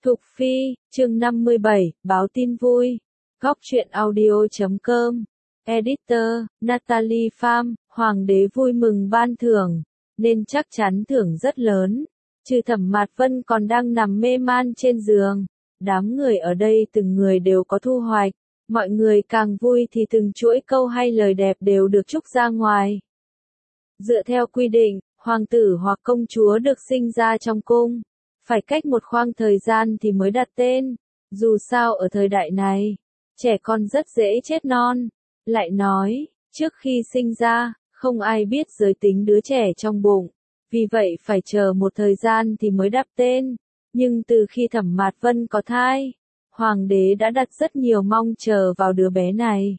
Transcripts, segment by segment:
Thục Phi, chương 57, báo tin vui. Góc truyện audio.com. Editor, Natalie Pham, Hoàng đế vui mừng ban thưởng, nên chắc chắn thưởng rất lớn. Trừ Thẩm Mạt Vân còn đang nằm mê man trên giường. Đám người ở đây từng người đều có thu hoạch. Mọi người càng vui thì từng chuỗi câu hay lời đẹp đều được trút ra ngoài. Dựa theo quy định, hoàng tử hoặc công chúa được sinh ra trong cung, phải cách một khoảng thời gian thì mới đặt tên. Dù sao ở thời đại này, trẻ con rất dễ chết non. Lại nói, trước khi sinh ra, không ai biết giới tính đứa trẻ trong bụng, vì vậy phải chờ một thời gian thì mới đặt tên. Nhưng từ khi Thẩm Mạt Vân có thai, hoàng đế đã đặt rất nhiều mong chờ vào đứa bé này,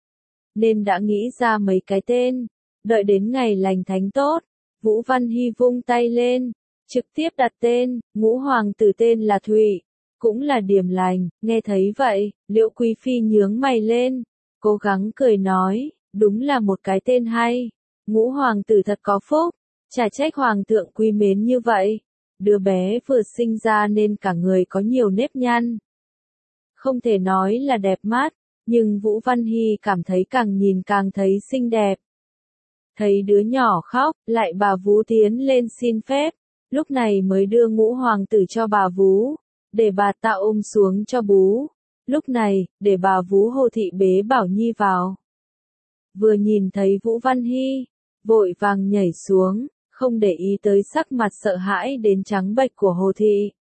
nên đã nghĩ ra mấy cái tên. Đợi đến ngày lành thánh tốt, Vũ Văn Hy vung tay lên, trực tiếp đặt tên. Ngũ hoàng tử tên là Thụy, cũng là điểm lành. Nghe thấy vậy, Liễu Quý Phi nhướng mày lên, cố gắng cười nói, đúng là một cái tên hay. Ngũ hoàng tử thật có phúc, chả trách hoàng thượng quý mến như vậy. Đứa bé vừa sinh ra nên cả người có nhiều nếp nhăn, không thể nói là đẹp mắt, nhưng Vũ Văn Hy cảm thấy càng nhìn càng thấy xinh đẹp. Thấy đứa nhỏ khóc, lại bà Vú tiến lên xin phép, lúc này mới đưa ngũ hoàng tử cho bà Vú, để bà ta ôm xuống cho bú. Lúc này, để bà Vú Hồ Thị bế Bảo Nhi vào. Vừa nhìn thấy Vũ Văn Hy, vội vàng nhảy xuống, không để ý tới sắc mặt sợ hãi đến trắng bệch của Hồ Thị.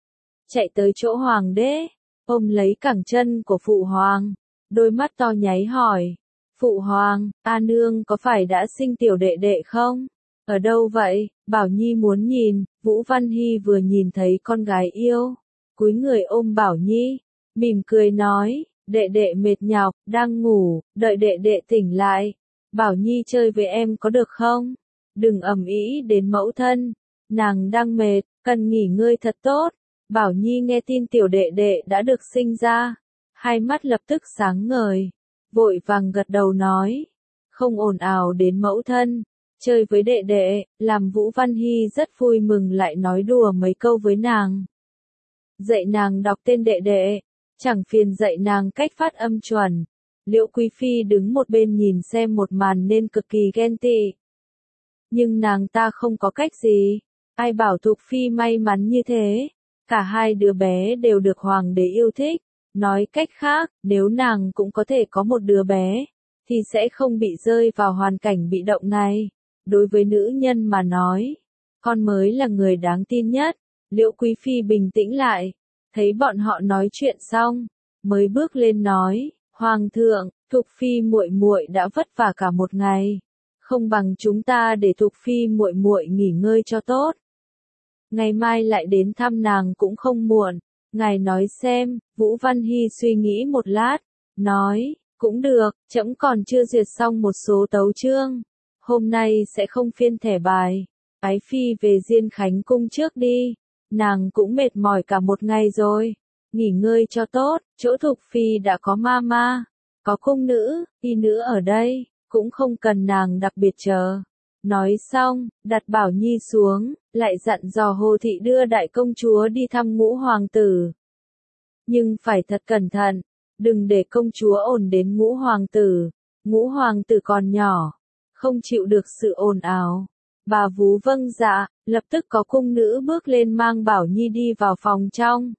Chạy tới chỗ hoàng đế, ôm lấy cẳng chân của phụ hoàng, đôi mắt to nháy hỏi, phụ hoàng, A Nương có phải đã sinh tiểu đệ đệ không? Ở đâu vậy? Bảo Nhi muốn nhìn. Vũ Văn Hy vừa nhìn thấy con gái yêu, cúi người ôm Bảo Nhi, mỉm cười nói, đệ đệ mệt nhọc, đang ngủ, đợi đệ đệ tỉnh lại, Bảo Nhi chơi với em có được không? Đừng ầm ĩ đến mẫu thân, nàng đang mệt, cần nghỉ ngơi thật tốt. Bảo Nhi nghe tin tiểu đệ đệ đã được sinh ra, hai mắt lập tức sáng ngời, vội vàng gật đầu nói, không ồn ào đến mẫu thân, chơi với đệ đệ. Làm Vũ Văn Hy rất vui mừng, lại nói đùa mấy câu với nàng. Dạy nàng đọc tên đệ đệ, chẳng phiền dạy nàng cách phát âm chuẩn. Liễu Quý Phi đứng một bên nhìn xem một màn nên cực kỳ ghen tị. Nhưng nàng ta không có cách gì, ai bảo Thục Phi may mắn như thế. Cả hai đứa bé đều được hoàng đế yêu thích. Nói cách khác, nếu nàng cũng có thể có một đứa bé, thì sẽ không bị rơi vào hoàn cảnh bị động này. Đối với nữ nhân mà nói, con mới là người đáng tin nhất. Liễu Quý Phi bình tĩnh lại, thấy bọn họ nói chuyện xong, mới bước lên nói, hoàng thượng, Thục Phi muội muội đã vất vả cả một ngày, không bằng chúng ta để Thục Phi muội muội nghỉ ngơi cho tốt. Ngày mai lại đến thăm nàng cũng không muộn. Ngài nói xem. Vũ Văn Hy suy nghĩ một lát, nói, cũng được, trẫm còn chưa duyệt xong một số tấu chương, hôm nay sẽ không phiên thẻ bài. Ái Phi về Diên Khánh cung trước đi, nàng cũng mệt mỏi cả một ngày rồi, nghỉ ngơi cho tốt. Chỗ Thục Phi đã có mama, có cung nữ, y nữ ở đây, cũng không cần nàng đặc biệt chờ. Nói xong, đặt Bảo Nhi xuống, lại dặn dò Hồ Thị đưa đại công chúa đi thăm ngũ hoàng tử. Nhưng phải thật cẩn thận, đừng để công chúa ồn đến ngũ hoàng tử. Ngũ hoàng tử còn nhỏ, không chịu được sự ồn ào. Bà Vú vâng dạ, lập tức có cung nữ bước lên mang Bảo Nhi đi vào phòng trong.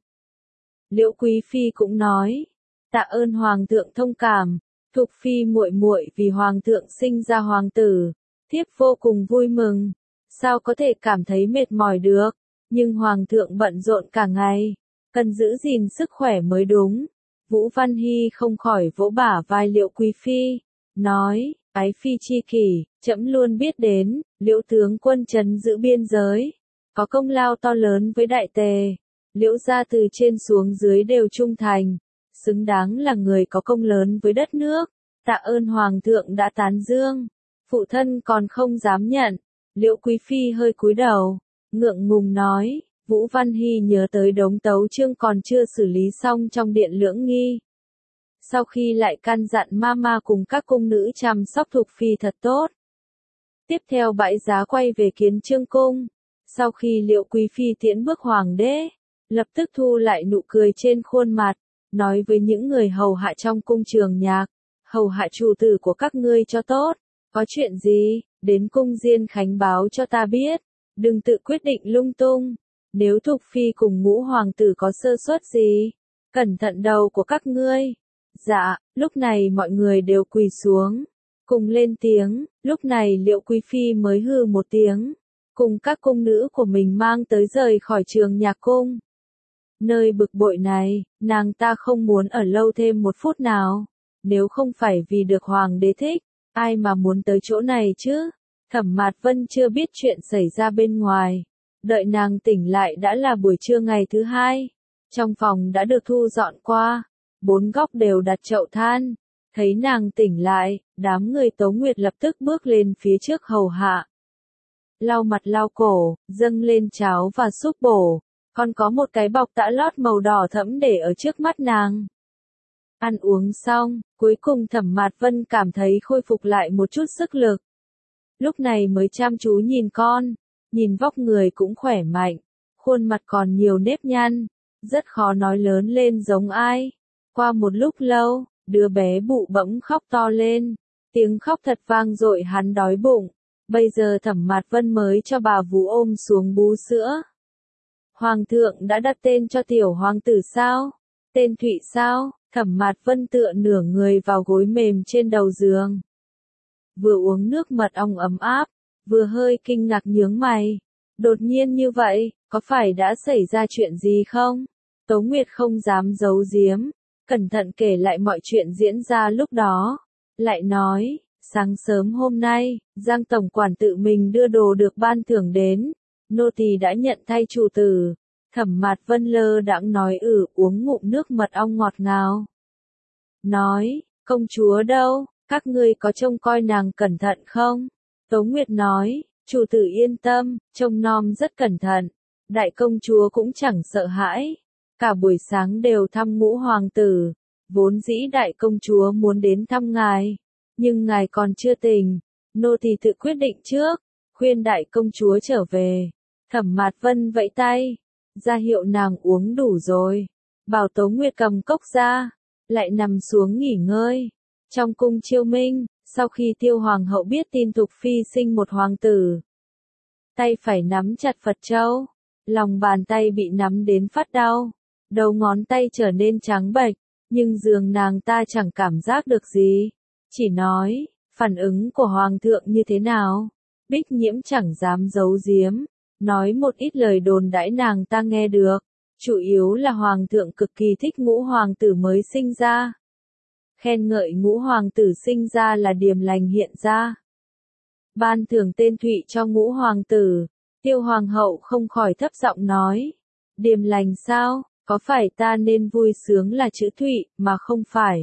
Liễu Quý Phi cũng nói, tạ ơn hoàng thượng thông cảm, Thục Phi muội muội vì hoàng thượng sinh ra hoàng tử, thiếp vô cùng vui mừng, sao có thể cảm thấy mệt mỏi được, nhưng hoàng thượng bận rộn cả ngày, cần giữ gìn sức khỏe mới đúng. Vũ Văn Hy không khỏi vỗ bả vai Liễu Quý Phi, nói, Ái Phi chi kỷ, trẫm luôn biết đến. Liễu tướng quân trấn giữ biên giới, có công lao to lớn với đại tề, Liễu gia từ trên xuống dưới đều trung thành, xứng đáng là người có công lớn với đất nước. Tạ ơn hoàng thượng đã tán dương, phụ thân còn không dám nhận. Liễu Quý Phi hơi cúi đầu, ngượng ngùng nói. Vũ Văn Hy nhớ tới đống tấu chương còn chưa xử lý xong trong điện Lưỡng Nghi. Sau khi lại căn dặn mama cùng các cung nữ chăm sóc Thục Phi thật tốt. Tiếp theo bãi giá quay về Kiến Chương cung. Sau khi Liễu Quý Phi tiễn bước hoàng đế, lập tức thu lại nụ cười trên khuôn mặt, nói với những người hầu hạ trong cung Trường Nhạc, hầu hạ chủ tử của các ngươi cho tốt, có chuyện gì, đến cung Diên Khánh báo cho ta biết, đừng tự quyết định lung tung, nếu Thục Phi cùng Ngũ Hoàng tử có sơ suất gì, cẩn thận đầu của các ngươi. Dạ, lúc này mọi người đều quỳ xuống, cùng lên tiếng, lúc này Liệu Quý Phi mới hừ một tiếng, cùng các cung nữ của mình mang tới rời khỏi Trường Nhạc cung. Nơi bực bội này, nàng ta không muốn ở lâu thêm một phút nào, nếu không phải vì được Hoàng đế thích, ai mà muốn tới chỗ này chứ. Thẩm Mạt Vân chưa biết chuyện xảy ra bên ngoài, đợi nàng tỉnh lại đã là buổi trưa ngày thứ hai, trong phòng đã được thu dọn qua, bốn góc đều đặt chậu than, thấy nàng tỉnh lại, đám người Tố Nguyệt lập tức bước lên phía trước hầu hạ. Lau mặt lau cổ, dâng lên cháo và súp bổ, còn có một cái bọc tã lót màu đỏ thẫm để ở trước mắt nàng. Ăn uống xong, cuối cùng Thẩm Mạt Vân cảm thấy khôi phục lại một chút sức lực. Lúc này mới chăm chú nhìn con, nhìn vóc người cũng khỏe mạnh, khuôn mặt còn nhiều nếp nhăn, rất khó nói lớn lên giống ai. Qua một lúc lâu, đứa bé bụ bẫm khóc to lên, tiếng khóc thật vang dội hắn đói bụng. Bây giờ Thẩm Mạt Vân mới cho bà vú ôm xuống bú sữa. Hoàng thượng đã đặt tên cho tiểu hoàng tử sao? Tên Thụy sao? Thẩm Mạt Vân tựa nửa người vào gối mềm trên đầu giường. Vừa uống nước mật ong ấm áp, vừa hơi kinh ngạc nhướng mày. Đột nhiên như vậy, có phải đã xảy ra chuyện gì không? Tố Nguyệt không dám giấu giếm, cẩn thận kể lại mọi chuyện diễn ra lúc đó. Lại nói, sáng sớm hôm nay, Giang tổng quản tự mình đưa đồ được ban thưởng đến. Nô tỳ đã nhận thay chủ tử. Thẩm Mạt Vân lơ đãng nói uống ngụm nước mật ong ngọt ngào. Nói, công chúa đâu, các ngươi có trông coi nàng cẩn thận không? Tố Nguyệt nói, chủ tử yên tâm, trông nom rất cẩn thận. Đại công chúa cũng chẳng sợ hãi. Cả buổi sáng đều thăm Ngũ Hoàng tử. Vốn dĩ đại công chúa muốn đến thăm ngài, nhưng ngài còn chưa tỉnh. Nô tỳ tự quyết định trước, khuyên đại công chúa trở về. Thẩm Mạt Vân vẫy tay, ra hiệu nàng uống đủ rồi. Bảo Tố Nguyệt cầm cốc ra, lại nằm xuống nghỉ ngơi. Trong cung Chiêu Minh, sau khi Tiêu Hoàng hậu biết tin Thục Phi sinh một hoàng tử, tay phải nắm chặt Phật châu, lòng bàn tay bị nắm đến phát đau, đầu ngón tay trở nên trắng bệch, nhưng dường nàng ta chẳng cảm giác được gì, chỉ nói, phản ứng của Hoàng thượng như thế nào? Bích Nhiễm chẳng dám giấu giếm, nói một ít lời đồn đãi nàng ta nghe được, chủ yếu là Hoàng thượng cực kỳ thích Ngũ Hoàng tử mới sinh ra. Khen ngợi Ngũ Hoàng tử sinh ra là điềm lành hiện ra. Ban thưởng tên Thụy cho Ngũ Hoàng tử, Tiêu Hoàng hậu không khỏi thấp giọng nói. Điềm lành sao, có phải ta nên vui sướng là chữ Thụy, mà không phải?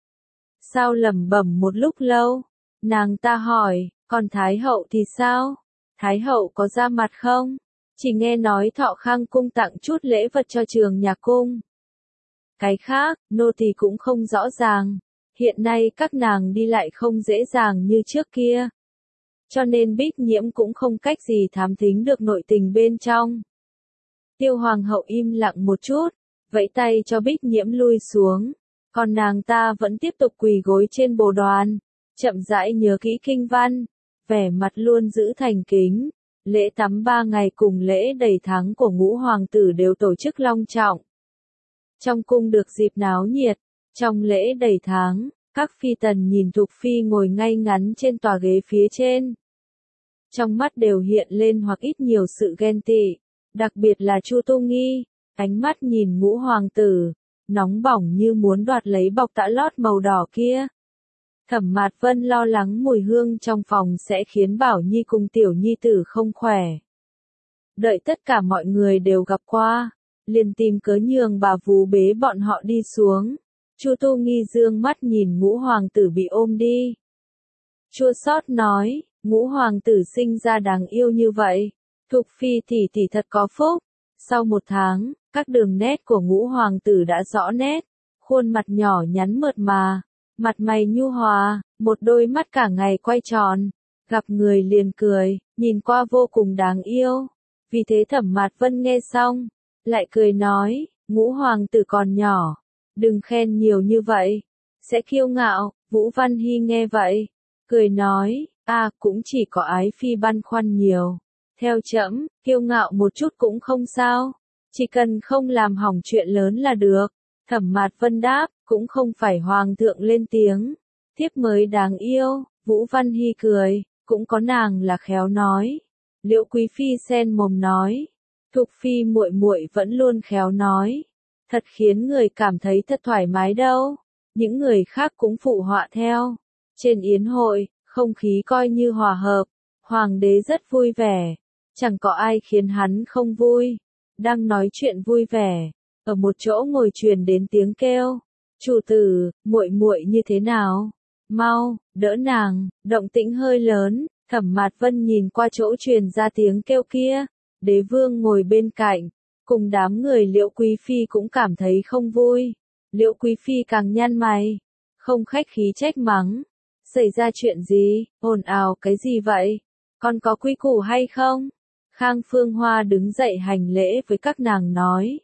Sao lẩm bẩm một lúc lâu, nàng ta hỏi, còn Thái hậu thì sao? Thái hậu có ra mặt không? Chỉ nghe nói Thọ Khang cung tặng chút lễ vật cho Trường Nhạc cung. Cái khác, nô tỳ cũng không rõ ràng. Hiện nay các nàng đi lại không dễ dàng như trước kia. Cho nên Bích Nhiễm cũng không cách gì thám thính được nội tình bên trong. Tiêu Hoàng hậu im lặng một chút, vẫy tay cho Bích Nhiễm lui xuống. Còn nàng ta vẫn tiếp tục quỳ gối trên bồ đoàn, chậm rãi nhớ kỹ kinh văn, vẻ mặt luôn giữ thành kính. Lễ tắm 3 ngày cùng lễ đầy tháng của Ngũ Hoàng tử đều tổ chức long trọng. Trong cung được dịp náo nhiệt, trong lễ đầy tháng, các phi tần nhìn Thục Phi ngồi ngay ngắn trên tòa ghế phía trên. Trong mắt đều hiện lên hoặc ít nhiều sự ghen tị, đặc biệt là Chu Tu Nghi, ánh mắt nhìn Ngũ Hoàng tử, nóng bỏng như muốn đoạt lấy bọc tã lót màu đỏ kia. Thẩm Mạt Vân lo lắng mùi hương trong phòng sẽ khiến Bảo Nhi cùng tiểu nhi tử không khỏe. Đợi tất cả mọi người đều gặp qua, liền tìm cớ nhường bà vú bế bọn họ đi xuống. Chu Tu Nghi dương mắt nhìn Ngũ Hoàng tử bị ôm đi. Chua xót nói, Ngũ Hoàng tử sinh ra đáng yêu như vậy, Thục Phi tỷ thật có phúc. Sau 1 tháng, các đường nét của Ngũ Hoàng tử đã rõ nét, khuôn mặt nhỏ nhắn mượt mà, mặt mày nhu hòa, một đôi mắt cả ngày quay tròn, gặp người liền cười, nhìn qua vô cùng đáng yêu. Vì thế Thẩm Mạt Vân nghe xong, lại cười nói, Ngũ hoàng tử còn nhỏ, đừng khen nhiều như vậy, sẽ kiêu ngạo. Vũ Văn Hy nghe vậy, cười nói, cũng chỉ có ái phi băn khoăn nhiều. Theo trẫm, kiêu ngạo một chút cũng không sao, chỉ cần không làm hỏng chuyện lớn là được. Thẩm Mạt Vân đáp, cũng không phải hoàng thượng lên tiếng, thiếp mới đáng yêu. Vũ Văn Hy cười, cũng có nàng là khéo nói. Liễu Quý phi sen mồm nói, Thục phi muội muội vẫn luôn khéo nói, thật khiến người cảm thấy thật thoải mái đâu. Những người khác cũng phụ họa theo. Trên yến hội, không khí coi như hòa hợp, hoàng đế rất vui vẻ, chẳng có ai khiến hắn không vui. Đang nói chuyện vui vẻ, ở một chỗ ngồi truyền đến tiếng kêu, chủ tử, muội muội như thế nào? Mau, đỡ nàng. Động tĩnh hơi lớn, Thẩm Mạt Vân nhìn qua chỗ truyền ra tiếng kêu kia, đế vương ngồi bên cạnh, cùng đám người Liễu Quý phi cũng cảm thấy không vui. Liễu Quý phi càng nhăn mày, không khách khí trách mắng, xảy ra chuyện gì, ồn ào cái gì vậy, còn có quy củ hay không? Khang Phương Hoa đứng dậy hành lễ với các nàng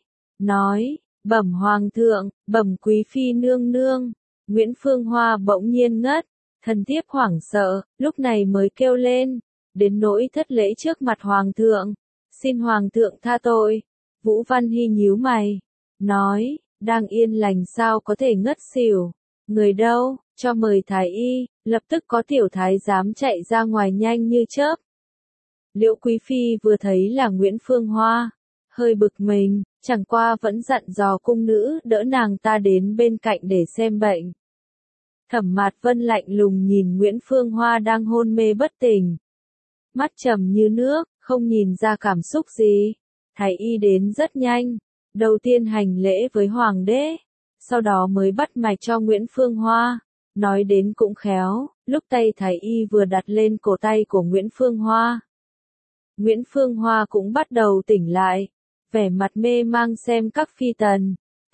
nói, bẩm hoàng thượng, bẩm quý phi nương nương. Nguyễn Phương Hoa bỗng nhiên ngất, thần thiếp hoảng sợ, lúc này mới kêu lên, đến nỗi thất lễ trước mặt hoàng thượng, xin hoàng thượng tha tội. Vũ Văn Hy nhíu mày, nói, đang yên lành sao có thể ngất xỉu, người đâu, cho mời thái y. Lập tức có tiểu thái giám chạy ra ngoài nhanh như chớp. Liễu Quý phi vừa thấy là Nguyễn Phương Hoa, hơi bực mình, chẳng qua vẫn dặn dò cung nữ đỡ nàng ta đến bên cạnh để xem bệnh. Thẩm Mạt Vân lạnh lùng nhìn Nguyễn Phương Hoa đang hôn mê bất tỉnh, mắt trầm như nước, không nhìn ra cảm xúc gì. Thái y đến rất nhanh, đầu tiên hành lễ với hoàng đế, sau đó mới bắt mạch cho Nguyễn Phương Hoa. Nói đến cũng khéo, lúc tay thái y vừa đặt lên cổ tay của Nguyễn Phương Hoa, Nguyễn Phương Hoa cũng bắt đầu tỉnh lại, vẻ mặt mê mang xem các phi tần.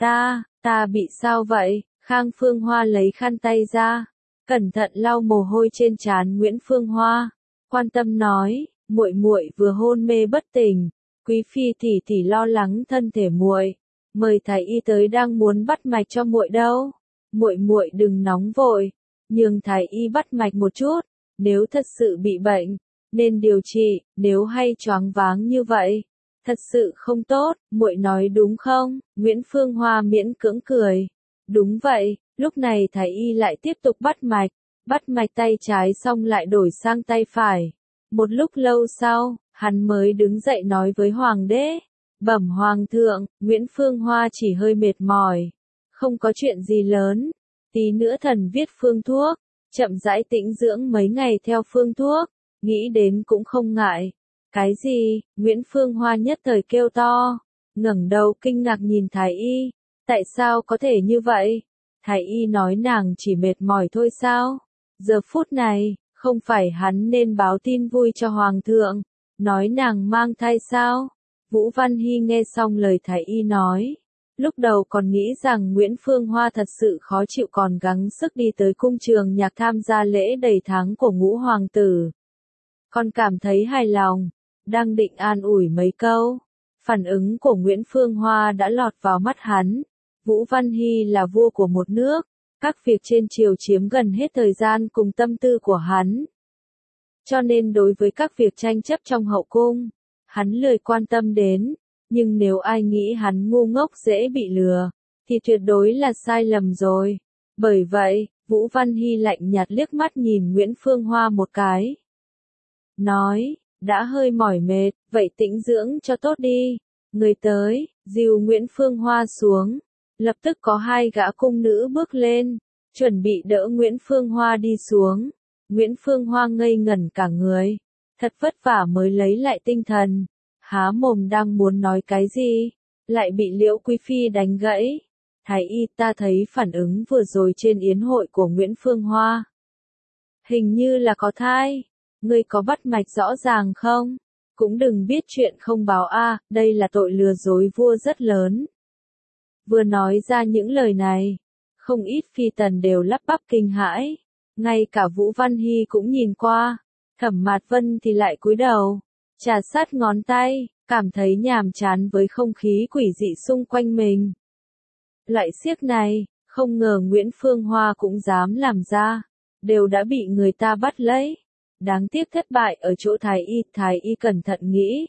Ta bị sao vậy? Khang Phương Hoa lấy khăn tay ra, cẩn thận lau mồ hôi trên trán Nguyễn Phương Hoa, quan tâm nói, muội muội vừa hôn mê bất tỉnh, quý phi tỷ tỷ lo lắng thân thể muội, mời thái y tới đang muốn bắt mạch cho muội đâu. Muội muội đừng nóng vội, nhường thái y bắt mạch một chút, nếu thật sự bị bệnh, nên điều trị, nếu hay choáng váng như vậy, thật sự không tốt, muội nói đúng không? Nguyễn Phương Hoa miễn cưỡng cười. Đúng vậy. Lúc này thái y lại tiếp tục bắt mạch tay trái xong lại đổi sang tay phải. Một lúc lâu sau, hắn mới đứng dậy nói với hoàng đế, bẩm hoàng thượng, Nguyễn Phương Hoa chỉ hơi mệt mỏi, không có chuyện gì lớn, tí nữa thần viết phương thuốc, chậm rãi tĩnh dưỡng mấy ngày theo phương thuốc, nghĩ đến cũng không ngại. Cái gì? Nguyễn Phương Hoa nhất thời kêu to, ngẩng đầu kinh ngạc nhìn thái y, tại sao có thể như vậy? Thái y nói nàng chỉ mệt mỏi thôi sao? Giờ phút này, không phải hắn nên báo tin vui cho hoàng thượng, nói nàng mang thai sao? Vũ Văn Hy nghe xong lời thái y nói, lúc đầu còn nghĩ rằng Nguyễn Phương Hoa thật sự khó chịu còn gắng sức đi tới cung trường nhạc tham gia lễ đầy tháng của Ngũ hoàng tử. Còn cảm thấy hài lòng, đang định an ủi mấy câu, phản ứng của Nguyễn Phương Hoa đã lọt vào mắt hắn. Vũ Văn Hy là vua của một nước, các việc trên triều chiếm gần hết thời gian cùng tâm tư của hắn. Cho nên đối với các việc tranh chấp trong hậu cung, hắn lười quan tâm đến, nhưng nếu ai nghĩ hắn ngu ngốc dễ bị lừa, thì tuyệt đối là sai lầm rồi. Bởi vậy, Vũ Văn Hy lạnh nhạt liếc mắt nhìn Nguyễn Phương Hoa một cái. Nói, đã hơi mỏi mệt, vậy tĩnh dưỡng cho tốt đi. Người tới, dìu Nguyễn Phương Hoa xuống. Lập tức có hai gã cung nữ bước lên, chuẩn bị đỡ Nguyễn Phương Hoa đi xuống. Nguyễn Phương Hoa ngây ngẩn cả người, thật vất vả mới lấy lại tinh thần, há mồm đang muốn nói cái gì, lại bị Liễu Quý phi đánh gãy. Thái y, ta thấy phản ứng vừa rồi trên yến hội của Nguyễn Phương Hoa, hình như là có thai, ngươi có bắt mạch rõ ràng không? Cũng đừng biết chuyện không báo a, đây là tội lừa dối vua rất lớn. Vừa nói ra những lời này, không ít phi tần đều lắp bắp kinh hãi, ngay cả Vũ Văn Hy cũng nhìn qua, Thẩm Mạt Vân thì lại cúi đầu, trà sát ngón tay, cảm thấy nhàm chán với không khí quỷ dị xung quanh mình. Loại xiếc này, không ngờ Nguyễn Phương Hoa cũng dám làm ra, đều đã bị người ta bắt lấy. Đáng tiếc thất bại ở chỗ Thái y cẩn thận nghĩ.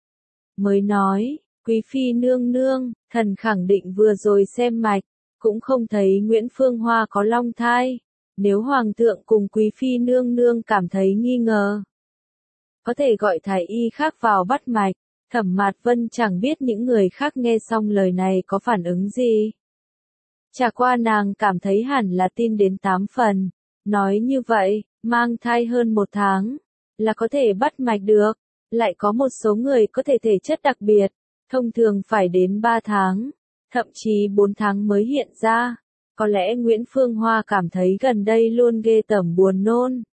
Mới nói, quý phi nương nương, thần khẳng định vừa rồi xem mạch, cũng không thấy Nguyễn Phương Hoa có long thai. Nếu hoàng thượng cùng quý phi nương nương cảm thấy nghi ngờ, có thể gọi thái y khác vào bắt mạch. Thẩm Mạt Vân chẳng biết những người khác nghe xong lời này có phản ứng gì. Chả qua nàng cảm thấy hẳn là tin đến 8 phần. Nói như vậy, mang thai hơn 1 tháng, là có thể bắt mạch được. Lại có một số người có thể thể chất đặc biệt, thông thường phải đến 3 tháng, thậm chí 4 tháng mới hiện ra. Có lẽ Nguyễn Phương Hoa cảm thấy gần đây luôn ghê tởm buồn nôn.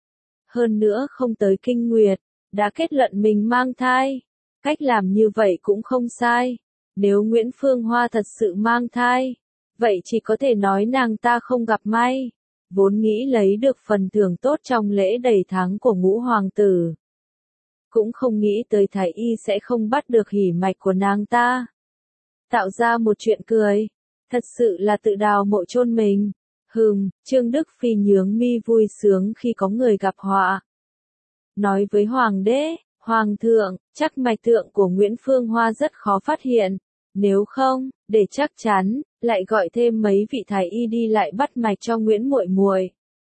Hơn nữa không tới kinh nguyệt, đã kết luận mình mang thai. Cách làm như vậy cũng không sai. Nếu Nguyễn Phương Hoa thật sự mang thai, vậy chỉ có thể nói nàng ta không gặp may. Vốn nghĩ lấy được phần thưởng tốt trong lễ đầy tháng của ngũ hoàng tử. Cũng không nghĩ tới thái y sẽ không bắt được hỉ mạch của nàng ta. Tạo ra một chuyện cười. Thật sự là tự đào mộ chôn mình. Trương Đức Phi nhướng mi vui sướng khi có người gặp họa. Nói với hoàng đế, hoàng thượng, chắc mạch tượng của Nguyễn Phương Hoa rất khó phát hiện. Nếu không, để chắc chắn, lại gọi thêm mấy vị thái y đi lại bắt mạch cho Nguyễn muội muội.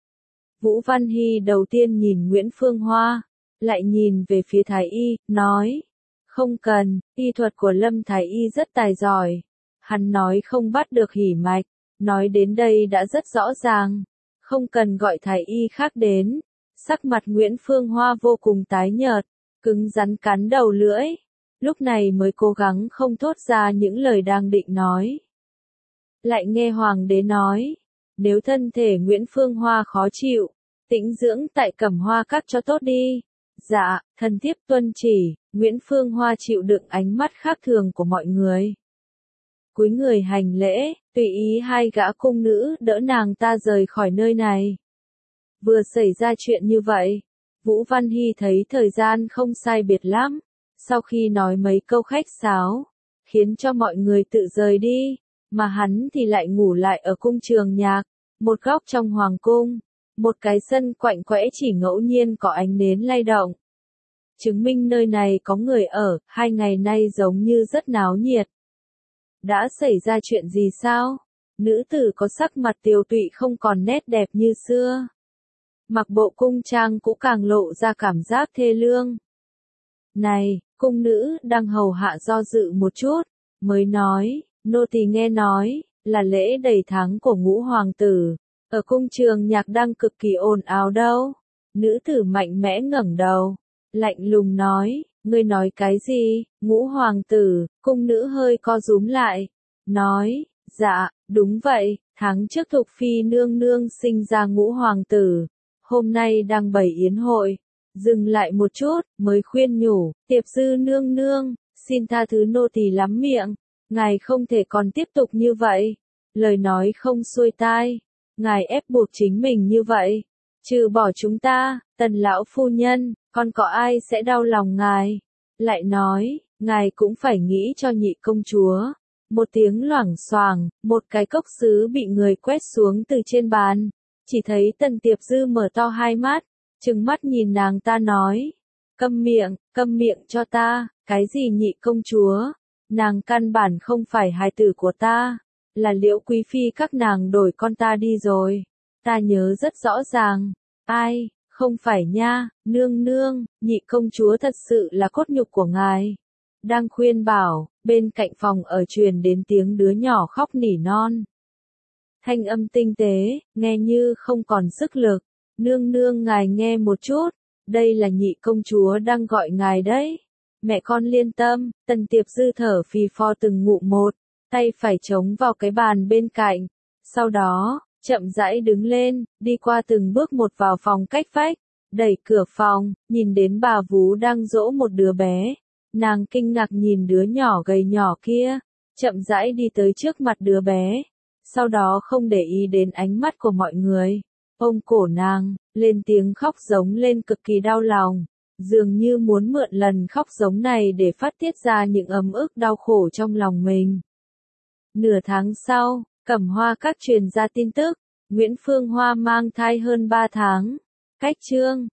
Vũ Văn Hy đầu tiên nhìn Nguyễn Phương Hoa, lại nhìn về phía thái y, nói. Không cần, y thuật của Lâm thái y rất tài giỏi. Hắn nói không bắt được hỉ mạch, nói đến đây đã rất rõ ràng. Không cần gọi thái y khác đến. Sắc mặt Nguyễn Phương Hoa vô cùng tái nhợt, cứng rắn cắn đầu lưỡi. Lúc này mới cố gắng không thốt ra những lời đang định nói. Lại nghe hoàng đế nói, nếu thân thể Nguyễn Phương Hoa khó chịu, tĩnh dưỡng tại Cẩm Hoa Các cho tốt đi. Dạ, thần thiếp tuân chỉ. Nguyễn Phương Hoa chịu đựng ánh mắt khác thường của mọi người. Cúi người hành lễ, tùy ý hai gã cung nữ đỡ nàng ta rời khỏi nơi này. Vừa xảy ra chuyện như vậy, Vũ Văn Hy thấy thời gian không sai biệt lắm. Sau khi nói mấy câu khách sáo, khiến cho mọi người tự rời đi, mà hắn thì lại ngủ lại ở cung Trường Nhạc, một góc trong hoàng cung, một cái sân quạnh quẽ chỉ ngẫu nhiên có ánh nến lay động. Chứng minh nơi này có người ở, 2 ngày nay giống như rất náo nhiệt. Đã xảy ra chuyện gì sao? Nữ tử có sắc mặt tiều tụy không còn nét đẹp như xưa. Mặc bộ cung trang cũng càng lộ ra cảm giác thê lương. Này, cung nữ đang hầu hạ do dự một chút, mới nói, nô tỳ nghe nói, là lễ đầy tháng của ngũ hoàng tử, ở cung Trường Nhạc đang cực kỳ ồn ào đâu. Nữ tử mạnh mẽ ngẩng đầu, lạnh lùng nói, ngươi nói cái gì, ngũ hoàng tử, cung nữ hơi co rúm lại, nói, dạ, đúng vậy, tháng trước Thục Phi nương nương sinh ra ngũ hoàng tử, hôm nay đang bày yến hội. Dừng lại một chút, mới khuyên nhủ, Tiệp Dư nương nương, xin tha thứ nô tỳ lắm miệng, ngài không thể còn tiếp tục như vậy. Lời nói không xuôi tai, ngài ép buộc chính mình như vậy. Trừ bỏ chúng ta, Tần lão phu nhân, còn có ai sẽ đau lòng ngài. Lại nói, ngài cũng phải nghĩ cho nhị công chúa. Một tiếng loảng xoảng, một cái cốc sứ bị người quét xuống từ trên bàn. Chỉ thấy Tần Tiệp Dư mở to hai mắt, trừng mắt nhìn nàng ta nói. Câm miệng cho ta, cái gì nhị công chúa? Nàng căn bản không phải hài tử của ta, là Liễu quý phi các nàng đổi con ta đi rồi. Ta nhớ rất rõ ràng. Ai, không phải nha, nương nương, nhị công chúa thật sự là cốt nhục của ngài. Đang khuyên bảo, bên cạnh phòng ở truyền đến tiếng đứa nhỏ khóc nỉ non. Thanh âm tinh tế, nghe như không còn sức lực. Nương nương ngài nghe một chút, đây là nhị công chúa đang gọi ngài đấy. Mẹ con liên tâm, Tần Tiệp Dư thở phì phò từng ngụm một, tay phải chống vào cái bàn bên cạnh. Sau đó, chậm rãi đứng lên, đi qua từng bước một vào phòng cách vách, đẩy cửa phòng, nhìn đến bà vú đang dỗ một đứa bé. Nàng kinh ngạc nhìn đứa nhỏ gầy nhỏ kia, chậm rãi đi tới trước mặt đứa bé. Sau đó không để ý đến ánh mắt của mọi người, ôm cổ nàng, lên tiếng khóc giống lên cực kỳ đau lòng. dường như muốn mượn lần khóc giống này để phát tiết ra những ấm ức đau khổ trong lòng mình. Nửa tháng sau, Cẩm Hoa Các truyền ra tin tức, Nguyễn Phương Hoa mang thai hơn 3 tháng. Cách chương